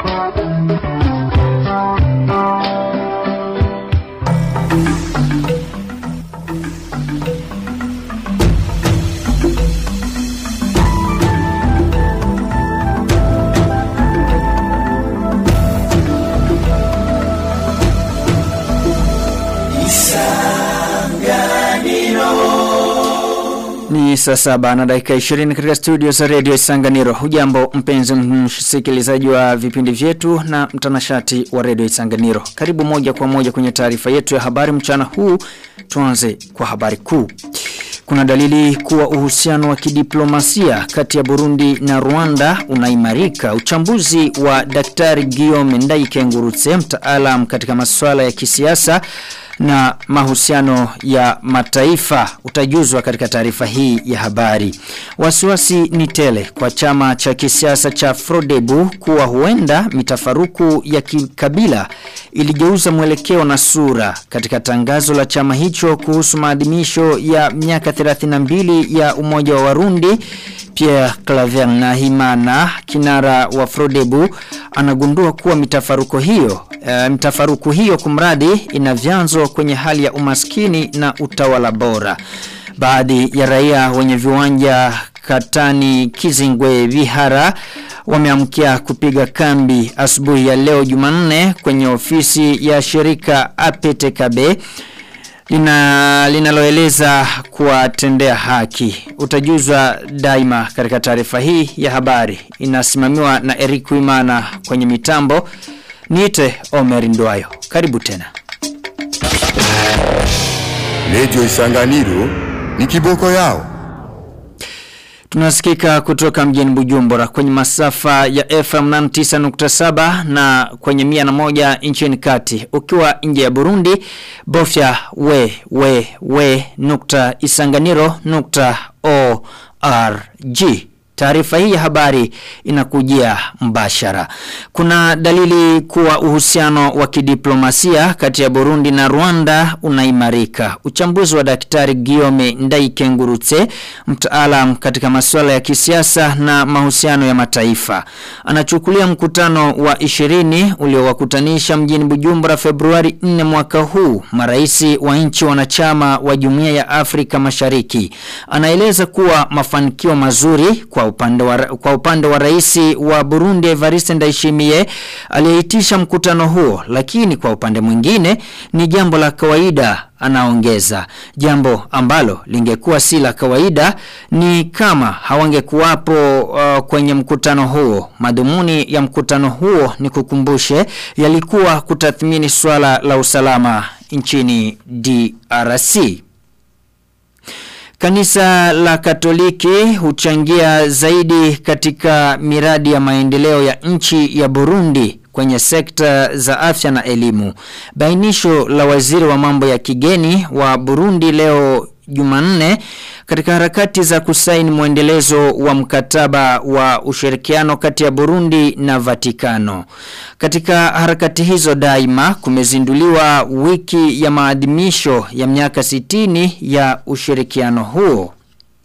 Ni saa 7 na dakika 20 katika studio za Radio Isanganiro. Hujambo mpenzi msikilizaji wa vipindi vyetu na mtanashati wa Radio Isanganiro. Karibu moja kwa moja kwenye taarifa yetu ya habari mchana huu. Tuanze kwa habari kuu. Kuna dalili kuwa uhusiano wa kidiplomasia kati ya Burundi na Rwanda unaimarika. Uchambuzi wa Daktari Guillaume Ndayikengurutse, mtaalam katika masuala ya kisiasa na mahusiano ya mataifa, utajuzwa katika taarifa hii ya habari. Wasiwasi ni tele kwa chama cha kisiasa cha Frodebu kuwa huenda mitafaruku ya kikabila iligeuza mwelekeo na sura katika tangazo la chama hicho kuhusu maadhimisho ya miaka 32 ya umoja wa Warundi. Pierre Claver Nahimana, kinara wa Frodebu, anagundua kuwa mitafaruku hiyo kumradi ina vyanzo kwenye hali ya umaskini na utawala bora. Baadhi ya raia wenye viwanja Katani, Kizingwe, Vihara wameamkia kupiga kambi asubuhi ya leo Jumanne kwenye ofisi ya shirika APTKB linaloeleza kuwatendea haki. Utajuzwa daima katika taarifa hii ya habari. Inasimamiwa na Eric Wimana kwenye mitambo. Niite Omer Ndwayo. Karibu tena. Radio Isanganiro ni kiboko yao. Tunasikika kutoka mjini Bujumbura kwenye masafa ya FM 99.7 na kwenye 101 nchini kati. Ukiwa nje ya Burundi, bofya we.isanganiro.org. Taarifa hii ya habari inakujia mbashara. Kuna dalili kuwa uhusiano wa kidiplomasia kati ya Burundi na Rwanda unaimarika. Uchambuzi wa Daktari Guillaume Ndayikengurutse, mtaalam katika masuala ya kisiasa na mahusiano ya mataifa, anachukulia mkutano wa 20 uliowakutanisha mjini Bujumbura Februari 4 mwaka huu maraisi wa nchi wanachama wa Jumuiya ya Afrika Mashariki. Anaeleza kuwa mafanikio mazuri kwa upande wa raisi wa Burundi Evariste Ndayishimiye aliyeitisha mkutano huo, lakini kwa upande mwingine ni jambo la kawaida. Anaongeza, jambo ambalo lingekuwa si la kawaida ni kama hawangekuwapo kwenye mkutano huo. Madhumuni ya mkutano huo, ni kukumbushe, yalikuwa kutathmini swala la usalama nchini DRC. Kanisa la Katoliki huchangia zaidi katika miradi ya maendeleo ya nchi ya Burundi kwenye sekta za afya na elimu. Bainisho la waziri wa mambo ya kigeni wa Burundi leo Jumanne katika harakati za kusaini muendelezo wa mkataba wa ushirikiano kati ya Burundi na Vatikano. Katika harakati hizo daima kumezinduliwa wiki ya maadhimisho ya miaka 60 ya ushirikiano huo.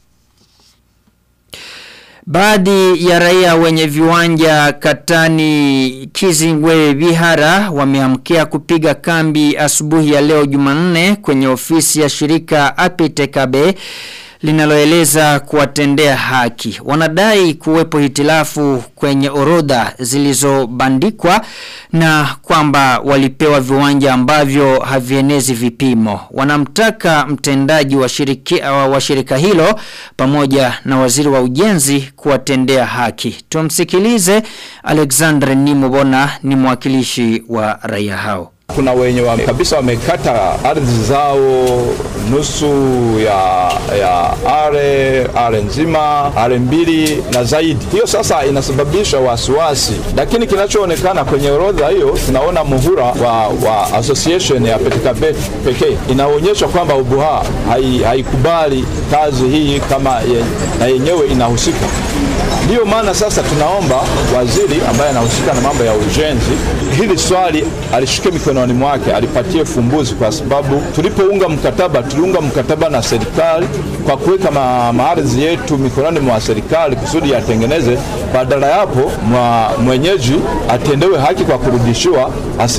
Baadhi ya raia wenye viwanja Katani, Kizingwe, Vihara wameamkia kupiga kambi asubuhi ya leo Jumanne kwenye ofisi ya shirika APTKB linaloeleza kuwatendea haki. Wanadai kuwepo hitilafu kwenye orodha zilizobandikwa na kwamba walipewa viwanja ambavyo havienezi vipimo. Wanamtaka mtendaji wa shirika hilo pamoja na waziri wa ujenzi kuwatendea haki. Tumsikilize. Alexandre Nimubona ni mwakilishi wa raia hao. Kuna wenye kabisa wamekata ardhi zao nusu ya are nzima, are mbili na zaidi. Hiyo sasa inasababisha wasiwasi. Lakini kinachoonekana kwenye orodha hiyo, tunaona muhura wa association ya PTKB pekee inaonyesha kwamba UBUHA haikubali kazi hii kama na yenyewe inahusika. Ndiyo maana sasa tunaomba waziri ambaye anahusika na mambo ya ujenzi, hili swali alishike mikononi mwake, alipatie fumbuzi, kwa sababu tuliunga mkataba na serikali kwa kuweka maardhi yetu mikononi mwa serikali kusudi yatengeneze. Badala yapo mwenyeji atendewe haki kwa kurudishiwa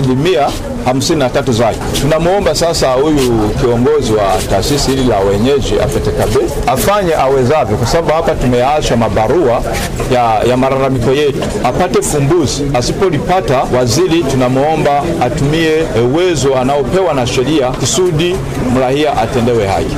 53% zake. Tunamuomba sasa huyu kiongozi wa taasisi hili la wenyeji AFETEKABE afanye awezavyo, kwa sababu hapa tumeacha mabarua ya malalamiko yetu, apate fumbuzi. Asipolipata, waziri tunamuomba atumie uwezo anaopewa na sheria kusudi mrahia atendewe haki.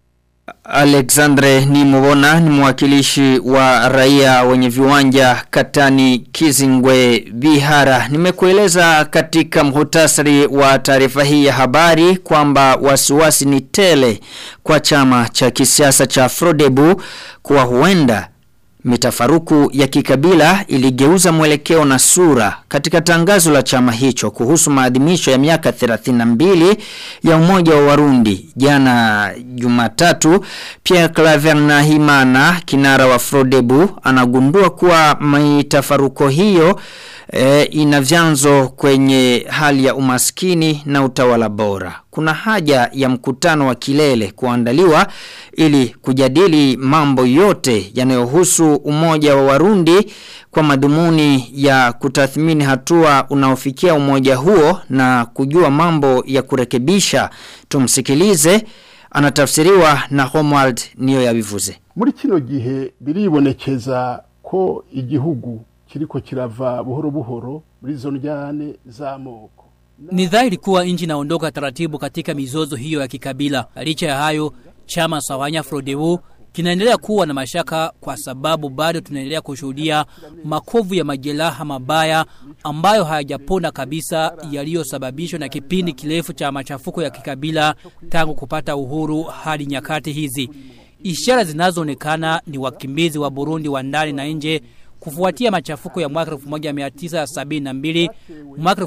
Alexandre Nimubona ni mwakilishi wa raia wenye viwanja Katani Kizingwe Bihara. Nimekueleza katika muhtasari wa taarifa hii ya habari kwamba wasiwasi ni tele kwa chama cha kisiasa cha Frodebu kuwa huenda mitafaruku ya kikabila iligeuza mwelekeo na sura. Katika tangazo la chama hicho kuhusu maadhimisho ya miaka 32 ya umoja wa Warundi jana Jumatatu, Pierre Claver Nahimana, kinara wa Frodebu, anagundua kuwa mitafaruko hiyo ina vyanzo kwenye hali ya umaskini na utawala bora. Kuna haja ya mkutano wa kilele kuandaliwa ili kujadili mambo yote yanayohusu umoja wa Warundi kwa madhumuni ya kutathmini hatua unaofikia umoja huo na kujua mambo ya kurekebisha. Tumsikilize, anatafsiriwa na Homeward niyo yabivuze. Muri kino gihe biribonekeza ko igihugu kiriko kirava buhoro buhoro muri zo njyane z'amoko. Ni dhahiri kuwa nchi inaondoka taratibu katika mizozo hiyo ya kikabila. Licha ya hayo, chama Sawanya Frodebu kinaendelea kuwa na mashaka kwa sababu bado tunaendelea kushuhudia makovu ya majeraha mabaya ambayo hayajapona kabisa, yaliyosababishwa na kipindi kirefu cha machafuko ya kikabila tangu kupata uhuru hadi nyakati hizi. Ishara zinazoonekana ni wakimbizi wa Burundi wa ndani na nje kufuatia machafuko ya mwaka 1972, mwaka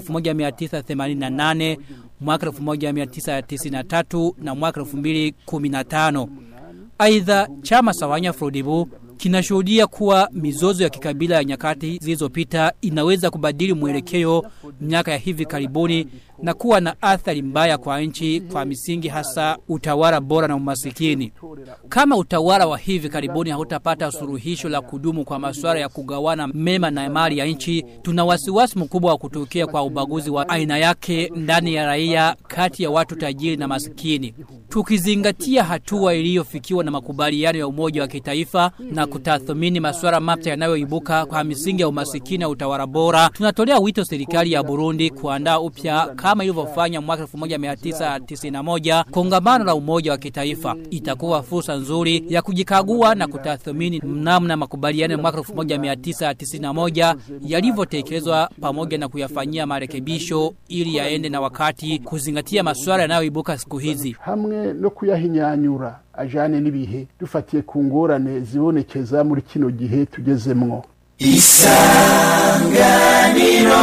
1988, mwaka 1993 na mwaka 2015. Aidha, chama Sawanya Frodebu kinashuhudia kuwa mizozo ya kikabila ya nyakati zilizopita inaweza kubadili mwelekeo miaka ya hivi karibuni na kuwa na athari mbaya kwa nchi kwa misingi hasa utawala bora na umasikini. Kama utawala wa hivi karibuni hautapata suluhisho la kudumu kwa masuala ya kugawana mema na mali ya nchi, tuna wasiwasi mkubwa wa kutokea kwa ubaguzi wa aina yake ndani ya raia kati ya watu tajiri na masikini. Tukizingatia hatua iliyofikiwa na makubaliano ya Umoja wa Kitaifa na kutathmini masuala mapya yanayoibuka kwa misingi ya umasikini na utawala bora, tunatolea wito serikali ya Burundi kuandaa upya kama ilivyofanya mwaka 1991 kongamano la Umoja wa Kitaifa. Itakuwa fursa nzuri ya kujikagua na kutathmini namna makubaliano ya mwaka 1991 yalivyotekelezwa pamoja na kuyafanyia marekebisho ili yaende na wakati, kuzingatia masuala yanayoibuka siku hizi. Hamwe no kuyahinyanyura ajane nibihe dufatiye ku ngorane zibonekeza muri kino gihe tugezemwo. Isanganiro.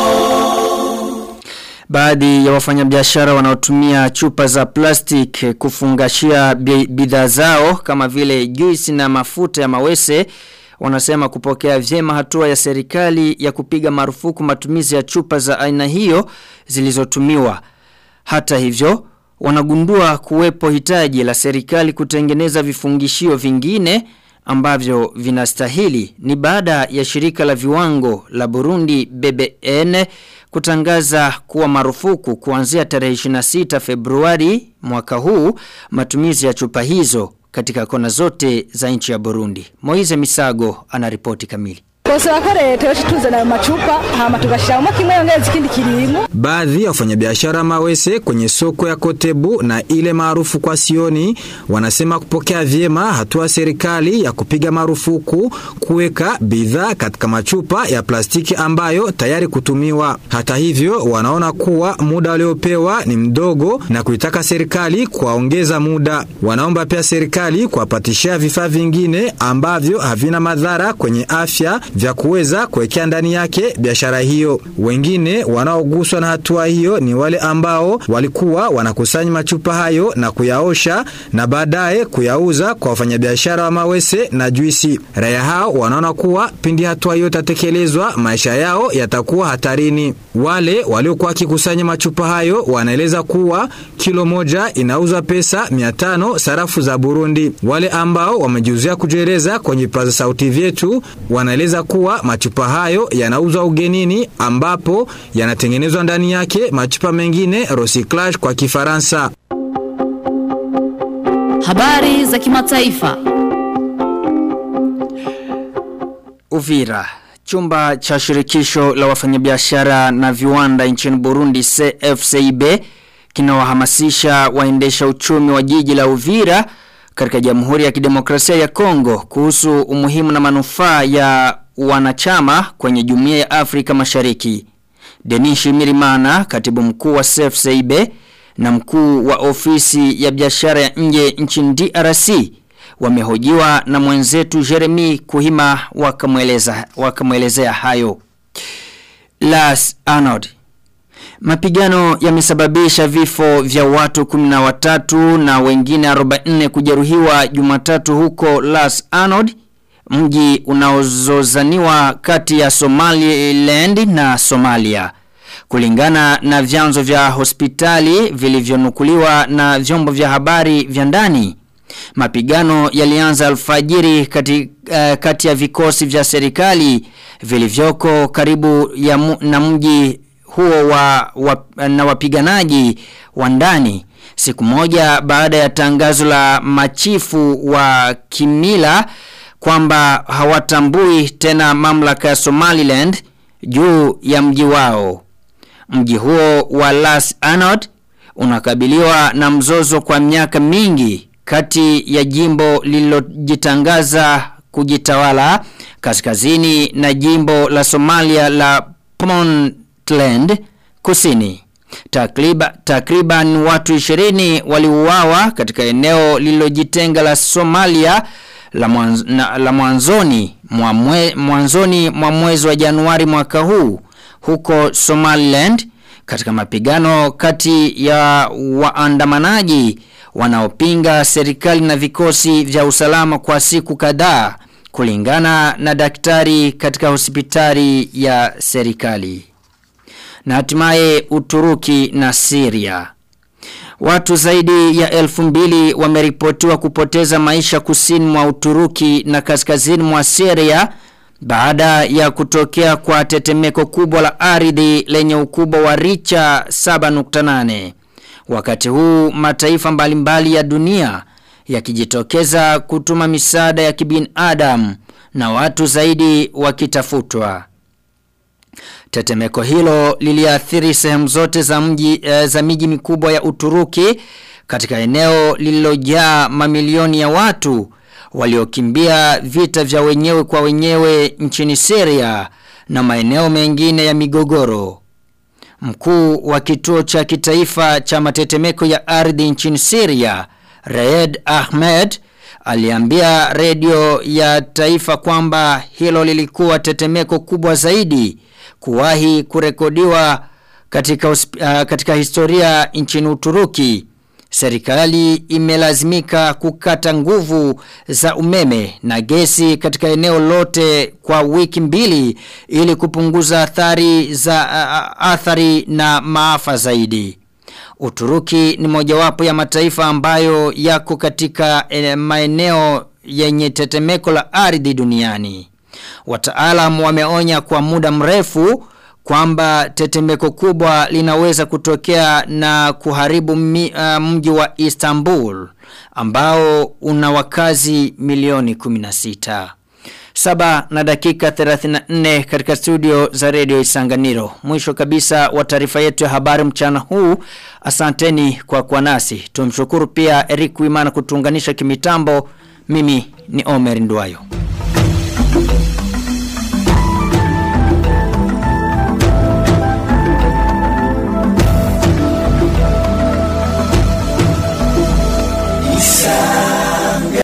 Baadhi ya wafanyabiashara wanaotumia chupa za plastic kufungashia bidhaa zao kama vile juisi na mafuta ya mawese wanasema kupokea vyema hatua ya serikali ya kupiga marufuku matumizi ya chupa za aina hiyo zilizotumiwa. Hata hivyo, wanagundua kuwepo hitaji la serikali kutengeneza vifungishio vingine ambavyo vinastahili. Ni baada ya shirika la viwango la Burundi BBN kutangaza kuwa marufuku kuanzia tarehe 26 Februari mwaka huu matumizi ya chupa hizo katika kona zote za nchi ya Burundi. Moize Misago anaripoti kamili. Baadhi ya wafanyabiashara mawese kwenye soko ya Kotebu na ile maarufu kwa Sioni wanasema kupokea vyema hatua serikali ya kupiga marufuku kuweka bidhaa katika machupa ya plastiki ambayo tayari kutumiwa. Hata hivyo, wanaona kuwa muda waliopewa ni mdogo na kuitaka serikali kuongeza muda. Wanaomba pia serikali kuwapatishia vifaa vingine ambavyo havina madhara kwenye afya vya kuweza kuwekea ndani yake biashara hiyo. Wengine wanaoguswa na hatua hiyo ni wale ambao walikuwa wanakusanya machupa hayo na kuyaosha na baadaye kuyauza kwa wafanyabiashara wa mawese na juisi. Raia hao wanaona kuwa pindi hatua hiyo itatekelezwa, maisha yao yatakuwa hatarini. Wale waliokuwa wakikusanya machupa hayo wanaeleza kuwa kilo moja inauzwa pesa 500 sarafu za Burundi. Wale ambao wamejiuzia kujieleza kwenye vipaza sauti vyetu wanaeleza kuwa machupa hayo yanauzwa ugenini, ambapo yanatengenezwa ndani yake machupa mengine, recyclage kwa Kifaransa. Habari za kimataifa. Uvira. Chumba cha shirikisho la wafanyabiashara na viwanda nchini Burundi CFCIB kinawahamasisha waendesha uchumi wa jiji la Uvira katika Jamhuri ya Kidemokrasia ya Kongo kuhusu umuhimu na manufaa ya wanachama kwenye Jumuiya ya Afrika Mashariki. Denis Mirimana, katibu mkuu wa CFCIB na mkuu wa ofisi ya biashara ya nje nchini DRC, wamehojiwa na mwenzetu Jeremy Kuhima wakamwelezea hayo. Las Anod. Mapigano yamesababisha vifo vya watu 13 na wengine 44 kujeruhiwa Jumatatu huko Las Anod, mji unaozozaniwa kati ya Somaliland na Somalia. Kulingana na vyanzo vya hospitali vilivyonukuliwa na vyombo vya habari vya ndani, mapigano yalianza alfajiri kati ya vikosi vya serikali vilivyoko karibu na mji huo na wapiganaji wa ndani, siku moja baada ya tangazo la machifu wa kimila kwamba hawatambui tena mamlaka ya Somaliland juu ya mji wao. Mji huo wa Las Anod unakabiliwa na mzozo kwa miaka mingi kati ya jimbo lililojitangaza kujitawala kaskazini na jimbo la Somalia la Puntland kusini. Takriban watu 20 waliuawa katika eneo lililojitenga la Somalia la mwanzoni mwa mwezi wa Januari mwaka huu huko Somaliland, katika mapigano kati ya waandamanaji wanaopinga serikali na vikosi vya usalama kwa siku kadhaa, kulingana na daktari katika hospitali ya serikali. Na hatimaye Uturuki na Syria. Watu zaidi ya 2,000 wameripotiwa kupoteza maisha kusini mwa Uturuki na kaskazini mwa Syria baada ya kutokea kwa tetemeko kubwa la ardhi lenye ukubwa wa richa 7.8. Wakati huu mataifa mbalimbali ya dunia yakijitokeza kutuma misaada ya kibinadamu na watu zaidi wakitafutwa. Tetemeko hilo liliathiri sehemu zote za miji mikubwa ya Uturuki katika eneo lililojaa mamilioni ya watu waliokimbia vita vya wenyewe kwa wenyewe nchini Syria na maeneo mengine ya migogoro. Mkuu wa kituo cha kitaifa cha matetemeko ya ardhi nchini Syria, Raed Ahmed, aliambia redio ya taifa kwamba hilo lilikuwa tetemeko kubwa zaidi kuwahi kurekodiwa katika historia nchini Uturuki. Serikali imelazimika kukata nguvu za umeme na gesi katika eneo lote kwa wiki 2 ili kupunguza athari na maafa zaidi. Uturuki ni mojawapo ya mataifa ambayo yako katika maeneo yenye tetemeko la ardhi duniani. Wataalamu wameonya kwa muda mrefu kwamba tetemeko kubwa linaweza kutokea na kuharibu mji wa Istanbul ambao una wakazi milioni 16. 7:34 katika studio za Radio Isanganiro. Mwisho kabisa wa taarifa yetu ya habari mchana huu. Asanteni kwa kuwa nasi. Tumshukuru pia Eric Wimana kutuunganisha kimitambo. Mimi ni Omer Nduwayo.